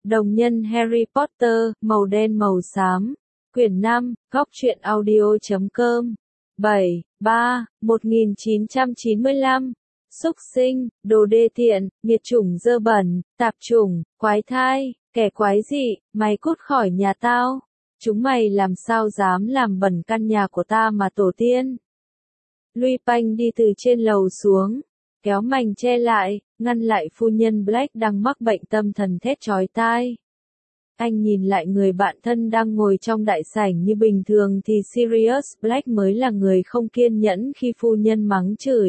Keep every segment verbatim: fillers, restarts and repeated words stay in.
Đồng nhân Harry Potter, màu đen màu xám. Quyển năm, góc truyện audio chấm com. bảy, ba, một nghìn chín trăm chín mươi lăm. Súc sinh, đồ đê tiện, nghiệt chủng dơ bẩn, tạp chủng, quái thai, kẻ quái dị, mày cút khỏi nhà tao. Chúng mày làm sao dám làm bẩn căn nhà của ta mà tổ tiên. Lui Panh đi từ trên lầu xuống, kéo mành che lại, ngăn lại phu nhân Black đang mắc bệnh tâm thần thét chói tai. Anh nhìn lại người bạn thân đang ngồi trong đại sảnh như bình thường thì Sirius Black mới là người không kiên nhẫn khi phu nhân mắng chửi.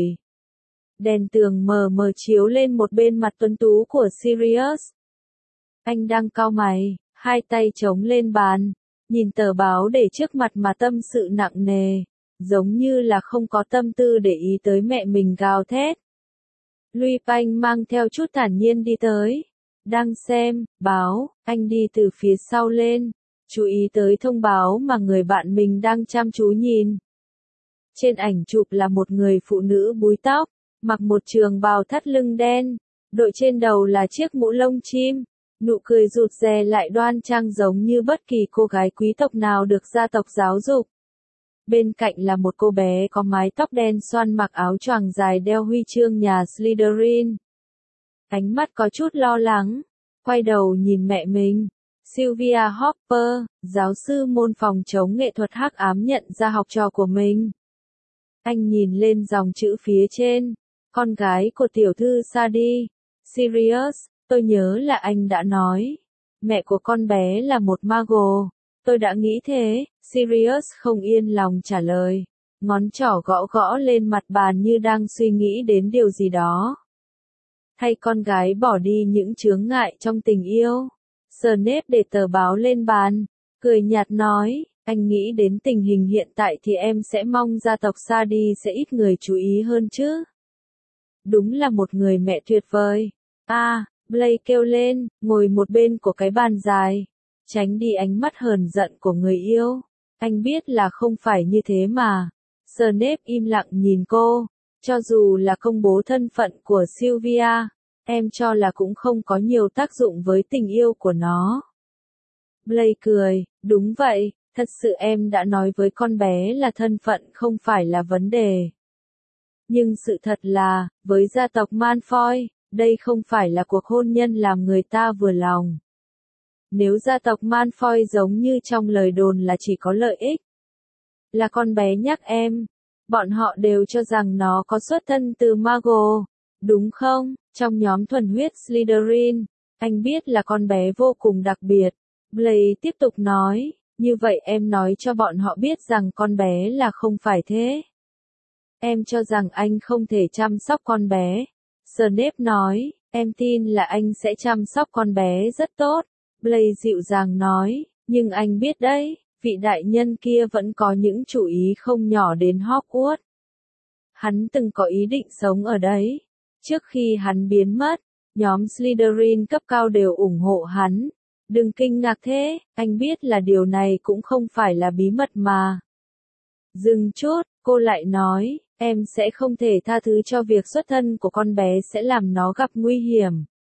Đèn tường mờ mờ chiếu lên một bên mặt tuấn tú của Sirius. Anh đang cau mày, hai tay chống lên bàn, nhìn tờ báo để trước mặt mà tâm sự nặng nề, giống như là không có tâm tư để ý tới mẹ mình gào thét. Lui Panh mang theo chút thản nhiên đi tới. Đang xem báo, anh đi từ phía sau lên, chú ý tới thông báo mà người bạn mình đang chăm chú nhìn. Trên ảnh chụp là một người phụ nữ búi tóc, mặc một trường bào thắt lưng đen, đội trên đầu là chiếc mũ lông chim, nụ cười rụt rè lại đoan trang giống như bất kỳ cô gái quý tộc nào được gia tộc giáo dục. Bên cạnh là một cô bé có mái tóc đen xoăn mặc áo choàng dài đeo huy chương nhà Slytherin. Ánh mắt có chút lo lắng, quay đầu nhìn mẹ mình. Sylvia Hopper, giáo sư môn phòng chống nghệ thuật hắc ám nhận ra học trò của mình. Anh nhìn lên dòng chữ phía trên, con gái của tiểu thư Sadie. Sirius, tôi nhớ là anh đã nói, mẹ của con bé là một mago. Tôi đã nghĩ thế. Sirius không yên lòng trả lời, ngón trỏ gõ gõ lên mặt bàn như đang suy nghĩ đến điều gì đó. Thay con gái bỏ đi những chướng ngại trong tình yêu. Snape để tờ báo lên bàn, cười nhạt nói, anh nghĩ đến tình hình hiện tại thì em sẽ mong gia tộc Sadie sẽ ít người chú ý hơn chứ. Đúng là một người mẹ tuyệt vời. À, Blake kêu lên, ngồi một bên của cái bàn dài, tránh đi ánh mắt hờn giận của người yêu. Anh biết là không phải như thế mà. Snape im lặng nhìn cô. Cho dù là công bố thân phận của Sylvia, em cho là cũng không có nhiều tác dụng với tình yêu của nó. Blake cười, đúng vậy, thật sự em đã nói với con bé là thân phận không phải là vấn đề. Nhưng sự thật là, với gia tộc Malfoy, đây không phải là cuộc hôn nhân làm người ta vừa lòng. Nếu gia tộc Malfoy giống như trong lời đồn là chỉ có lợi ích, là con bé nhắc em, bọn họ đều cho rằng nó có xuất thân từ Mago, đúng không? Trong nhóm thuần huyết Slytherin, anh biết là con bé vô cùng đặc biệt. Blake tiếp tục nói, như vậy em nói cho bọn họ biết rằng con bé là không phải thế. Em cho rằng anh không thể chăm sóc con bé. Snape nói, em tin là anh sẽ chăm sóc con bé rất tốt. Blake dịu dàng nói, nhưng anh biết đấy, vị đại nhân kia vẫn có những chủ ý không nhỏ đến Hogwarts. Hắn từng có ý định sống ở đấy. Trước khi hắn biến mất, nhóm Slytherin cấp cao đều ủng hộ hắn. Đừng kinh ngạc thế, anh biết là điều này cũng không phải là bí mật mà. Dừng chút, cô lại nói, em sẽ không thể tha thứ cho việc xuất thân của con bé sẽ làm nó gặp nguy hiểm.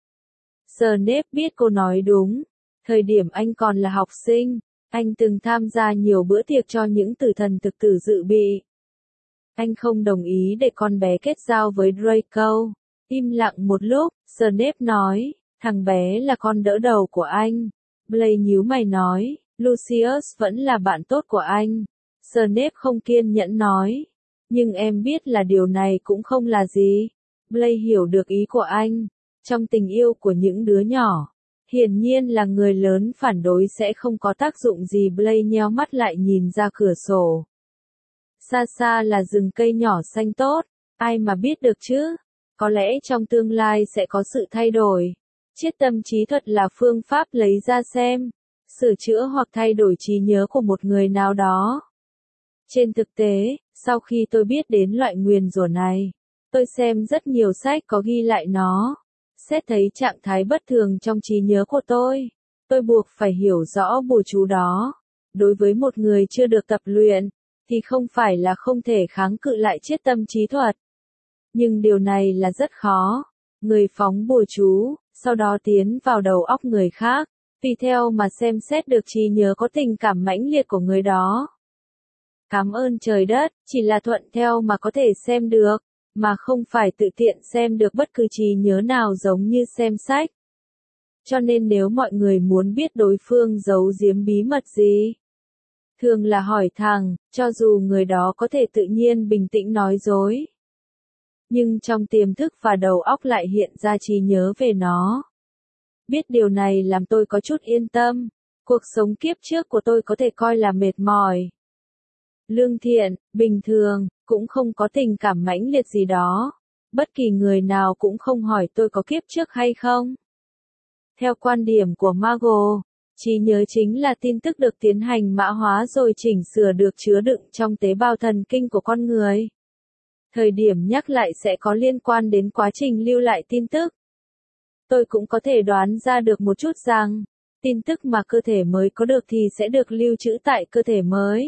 Snape biết cô nói đúng. Thời điểm anh còn là học sinh, anh từng tham gia nhiều bữa tiệc cho những tử thần thực tử dự bị. Anh không đồng ý để con bé kết giao với Draco. Im lặng một lúc, Snape nói, thằng bé là con đỡ đầu của anh. Blake nhíu mày nói, Lucius vẫn là bạn tốt của anh. Snape không kiên nhẫn nói, nhưng em biết là điều này cũng không là gì. Blake hiểu được ý của anh. Trong tình yêu của những đứa nhỏ, hiển nhiên là người lớn phản đối sẽ không có tác dụng gì. Blake nheo mắt lại nhìn ra cửa sổ. Xa xa là rừng cây nhỏ xanh tốt, ai mà biết được chứ? Có lẽ trong tương lai sẽ có sự thay đổi. Triết tâm trí thuật là phương pháp lấy ra xem, sửa chữa hoặc thay đổi trí nhớ của một người nào đó. Trên thực tế, sau khi tôi biết đến loại nguyền rủa này, tôi xem rất nhiều sách có ghi lại nó. Xét thấy trạng thái bất thường trong trí nhớ của tôi, tôi buộc phải hiểu rõ bùa chú đó. Đối với một người chưa được tập luyện, thì không phải là không thể kháng cự lại triết tâm trí thuật. Nhưng điều này là rất khó. Người phóng bùa chú, sau đó tiến vào đầu óc người khác, tùy theo mà xem xét được trí nhớ có tình cảm mãnh liệt của người đó. Cảm ơn trời đất, chỉ là thuận theo mà có thể xem được, mà không phải tự tiện xem được bất cứ trí nhớ nào giống như xem sách. Cho nên nếu mọi người muốn biết đối phương giấu giếm bí mật gì, thường là hỏi thẳng, cho dù người đó có thể tự nhiên bình tĩnh nói dối. Nhưng trong tiềm thức và đầu óc lại hiện ra trí nhớ về nó. Biết điều này làm tôi có chút yên tâm, cuộc sống kiếp trước của tôi có thể coi là mệt mỏi, lương thiện, bình thường, cũng không có tình cảm mãnh liệt gì đó. Bất kỳ người nào cũng không hỏi tôi có kiếp trước hay không. Theo quan điểm của Margot, trí nhớ chính là tin tức được tiến hành mã hóa rồi chỉnh sửa được chứa đựng trong tế bào thần kinh của con người. Thời điểm nhắc lại sẽ có liên quan đến quá trình lưu lại tin tức. Tôi cũng có thể đoán ra được một chút rằng, tin tức mà cơ thể mới có được thì sẽ được lưu trữ tại cơ thể mới.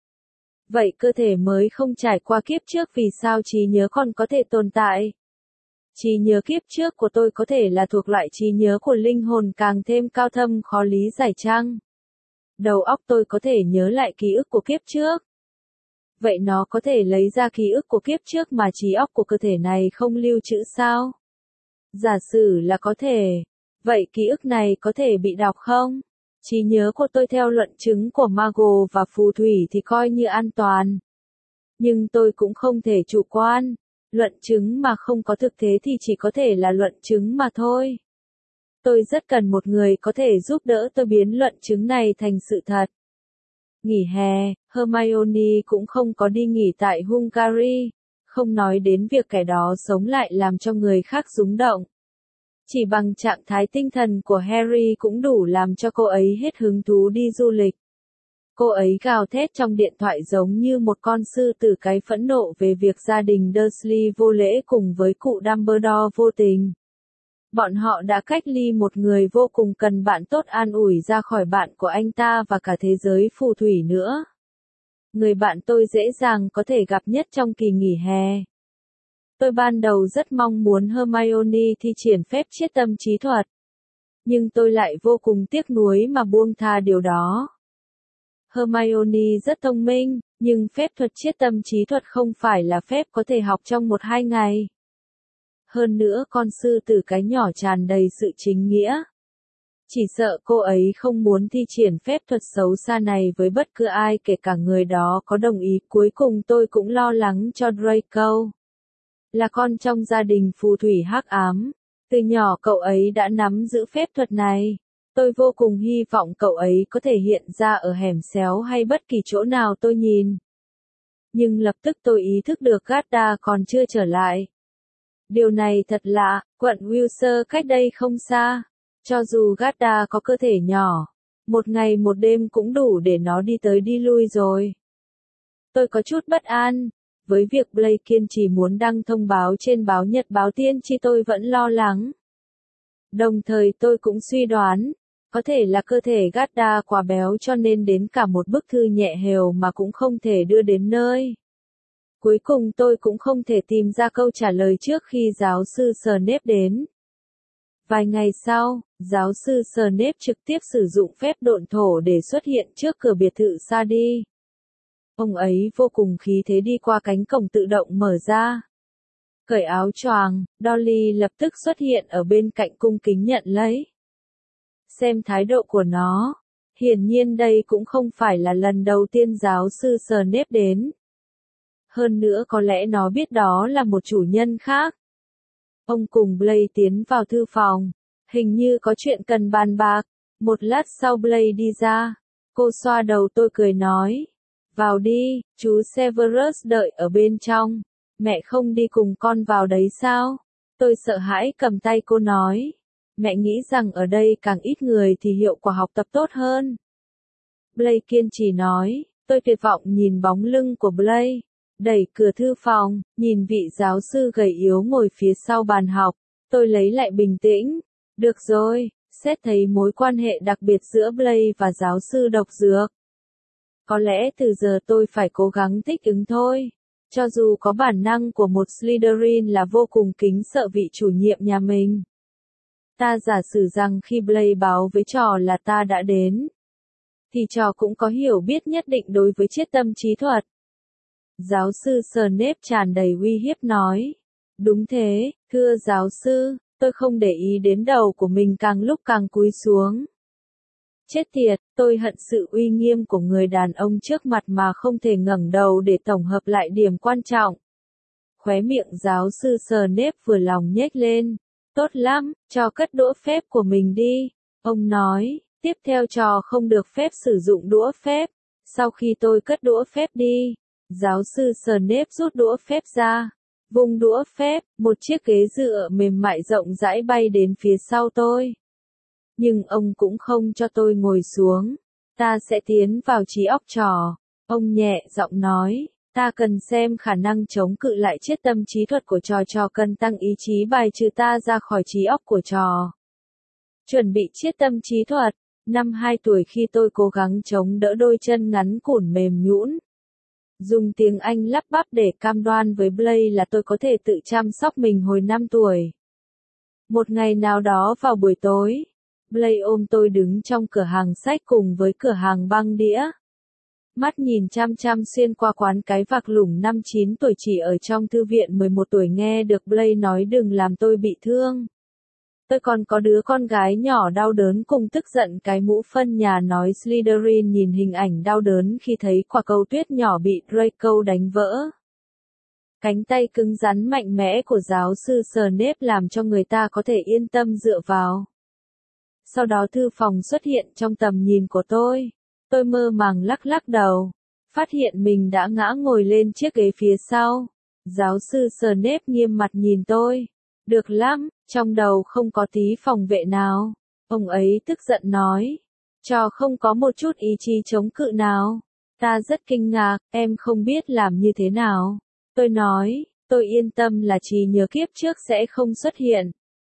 Vậy cơ thể mới không trải qua kiếp trước vì sao trí nhớ còn có thể tồn tại? Trí nhớ kiếp trước của tôi có thể là thuộc loại trí nhớ của linh hồn càng thêm cao thâm khó lý giải chăng? Đầu óc tôi có thể nhớ lại ký ức của kiếp trước. Vậy nó có thể lấy ra ký ức của kiếp trước mà trí óc của cơ thể này không lưu trữ sao? Giả sử là có thể. Vậy ký ức này có thể bị đọc không? Trí nhớ của tôi theo luận chứng của Margot và phù thủy thì coi như an toàn. Nhưng tôi cũng không thể chủ quan. Luận chứng mà không có thực tế thì chỉ có thể là luận chứng mà thôi. Tôi rất cần một người có thể giúp đỡ tôi biến luận chứng này thành sự thật. Nghỉ hè, Hermione cũng không có đi nghỉ tại Hungary, không nói đến việc kẻ đó sống lại làm cho người khác rúng động. Chỉ bằng trạng thái tinh thần của Harry cũng đủ làm cho cô ấy hết hứng thú đi du lịch. Cô ấy gào thét trong điện thoại giống như một con sư tử cái phẫn nộ về việc gia đình Dursley vô lễ cùng với cụ Dumbledore vô tình. Bọn họ đã cách ly một người vô cùng cần bạn tốt an ủi ra khỏi bạn của anh ta và cả thế giới phù thủy nữa. Người bạn tôi dễ dàng có thể gặp nhất trong kỳ nghỉ hè. Tôi ban đầu rất mong muốn Hermione thi triển phép chiết tâm trí thuật. Nhưng tôi lại vô cùng tiếc nuối mà buông tha điều đó. Hermione rất thông minh, nhưng phép thuật chiết tâm trí thuật không phải là phép có thể học trong một hai ngày. Hơn nữa con sư tử cái nhỏ tràn đầy sự chính nghĩa. Chỉ sợ cô ấy không muốn thi triển phép thuật xấu xa này với bất cứ ai kể cả người đó có đồng ý. Cuối cùng tôi cũng lo lắng cho Draco. Là con trong gia đình phù thủy hắc ám. Từ nhỏ cậu ấy đã nắm giữ phép thuật này. Tôi vô cùng hy vọng cậu ấy có thể hiện ra ở hẻm xéo hay bất kỳ chỗ nào tôi nhìn. Nhưng lập tức tôi ý thức được Gadda còn chưa trở lại. Điều này thật lạ, quận Wiltshire cách đây không xa. Cho dù Gadda có cơ thể nhỏ, một ngày một đêm cũng đủ để nó đi tới đi lui rồi. Tôi có chút bất an. Với việc Blake kiên trì muốn đăng thông báo trên báo Nhật báo Tiên tri tôi vẫn lo lắng. Đồng thời tôi cũng suy đoán, có thể là cơ thể Gadda quá béo cho nên đến cả một bức thư nhẹ hều mà cũng không thể đưa đến nơi. Cuối cùng tôi cũng không thể tìm ra câu trả lời trước khi giáo sư Snape đến. Vài ngày sau, giáo sư Snape trực tiếp sử dụng phép độn thổ để xuất hiện trước cửa biệt thự Sadi. Ông ấy vô cùng khí thế đi qua cánh cổng tự động mở ra. Cởi áo choàng, Dolly lập tức xuất hiện ở bên cạnh cung kính nhận lấy. Xem thái độ của nó, hiển nhiên đây cũng không phải là lần đầu tiên giáo sư Snape đến. Hơn nữa có lẽ nó biết đó là một chủ nhân khác. Ông cùng Blake tiến vào thư phòng, hình như có chuyện cần bàn bạc. Một lát sau Blake đi ra, cô xoa đầu tôi cười nói. Vào đi, chú Severus đợi ở bên trong. Mẹ không đi cùng con vào đấy sao? Tôi sợ hãi cầm tay cô nói. Mẹ nghĩ rằng ở đây càng ít người thì hiệu quả học tập tốt hơn. Blake kiên trì nói. Tôi tuyệt vọng nhìn bóng lưng của Blake. Đẩy cửa thư phòng, nhìn vị giáo sư gầy yếu ngồi phía sau bàn học. Tôi lấy lại bình tĩnh. Được rồi, xét thấy mối quan hệ đặc biệt giữa Blake và giáo sư độc dược. Có lẽ từ giờ tôi phải cố gắng thích ứng thôi. Cho dù có bản năng của một Slytherin là vô cùng kính sợ vị chủ nhiệm nhà mình. Ta giả sử rằng khi Blaze báo với trò là ta đã đến, thì trò cũng có hiểu biết nhất định đối với triết tâm trí thuật. Giáo sư Snape tràn đầy uy hiếp nói. Đúng thế, thưa giáo sư, tôi không để ý đến đầu của mình càng lúc càng cúi xuống. Chết tiệt, tôi hận sự uy nghiêm của người đàn ông trước mặt mà không thể ngẩng đầu để tổng hợp lại điểm quan trọng. Khóe miệng giáo sư Snape vừa lòng nhếch lên. Tốt lắm, cho cất đũa phép của mình đi. Ông nói, tiếp theo trò không được phép sử dụng đũa phép. Sau khi tôi cất đũa phép đi, giáo sư Snape rút đũa phép ra. Vùng đũa phép, một chiếc ghế dựa mềm mại rộng rãi bay đến phía sau tôi. Nhưng ông cũng không cho tôi ngồi xuống. Ta sẽ tiến vào trí óc trò. Ông nhẹ giọng nói, ta cần xem khả năng chống cự lại triết tâm trí thuật của trò. Trò cần tăng ý chí bài trừ ta ra khỏi trí óc của trò. Chuẩn bị triết tâm trí thuật. Năm hai tuổi khi tôi cố gắng chống đỡ đôi chân ngắn cũn mềm nhũn. Dùng tiếng Anh lắp bắp để cam đoan với Blaze là tôi có thể tự chăm sóc mình hồi năm tuổi. Một ngày nào đó vào buổi tối, Blaze ôm tôi đứng trong cửa hàng sách cùng với cửa hàng băng đĩa. Mắt nhìn chăm chăm xuyên qua quán cái vạc lủng. Năm chín tuổi chỉ ở trong thư viện. Mười một tuổi nghe được Blaze nói đừng làm tôi bị thương. Tôi còn có đứa con gái nhỏ đau đớn cùng tức giận cái mũ phân nhà nói Slytherin nhìn hình ảnh đau đớn khi thấy quả cầu tuyết nhỏ bị Draco đánh vỡ. Cánh tay cứng rắn mạnh mẽ của giáo sư Snape làm cho người ta có thể yên tâm dựa vào. Sau đó thư phòng xuất hiện trong tầm nhìn của tôi. Tôi mơ màng lắc lắc đầu. Phát hiện mình đã ngã ngồi lên chiếc ghế phía sau. Giáo sư Snape nghiêm mặt nhìn tôi. Được lắm, trong đầu không có tí phòng vệ nào. Ông ấy tức giận nói. Trò không có một chút ý chí chống cự nào. Ta rất kinh ngạc, em không biết làm như thế nào. Tôi nói, tôi yên tâm là trí nhớ kiếp trước sẽ không xuất hiện.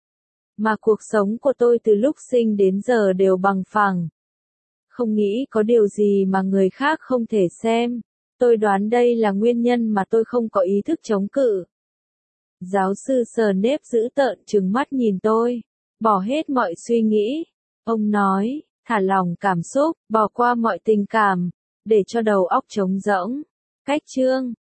Mà cuộc sống của tôi từ lúc sinh đến giờ đều bằng phẳng. Không nghĩ có điều gì mà người khác không thể xem. Tôi đoán đây là nguyên nhân mà tôi không có ý thức chống cự. Giáo sư Snape dữ tợn trừng mắt nhìn tôi. Bỏ hết mọi suy nghĩ. Ông nói, thả lỏng cảm xúc, bỏ qua mọi tình cảm, để cho đầu óc trống rỗng. Cách chương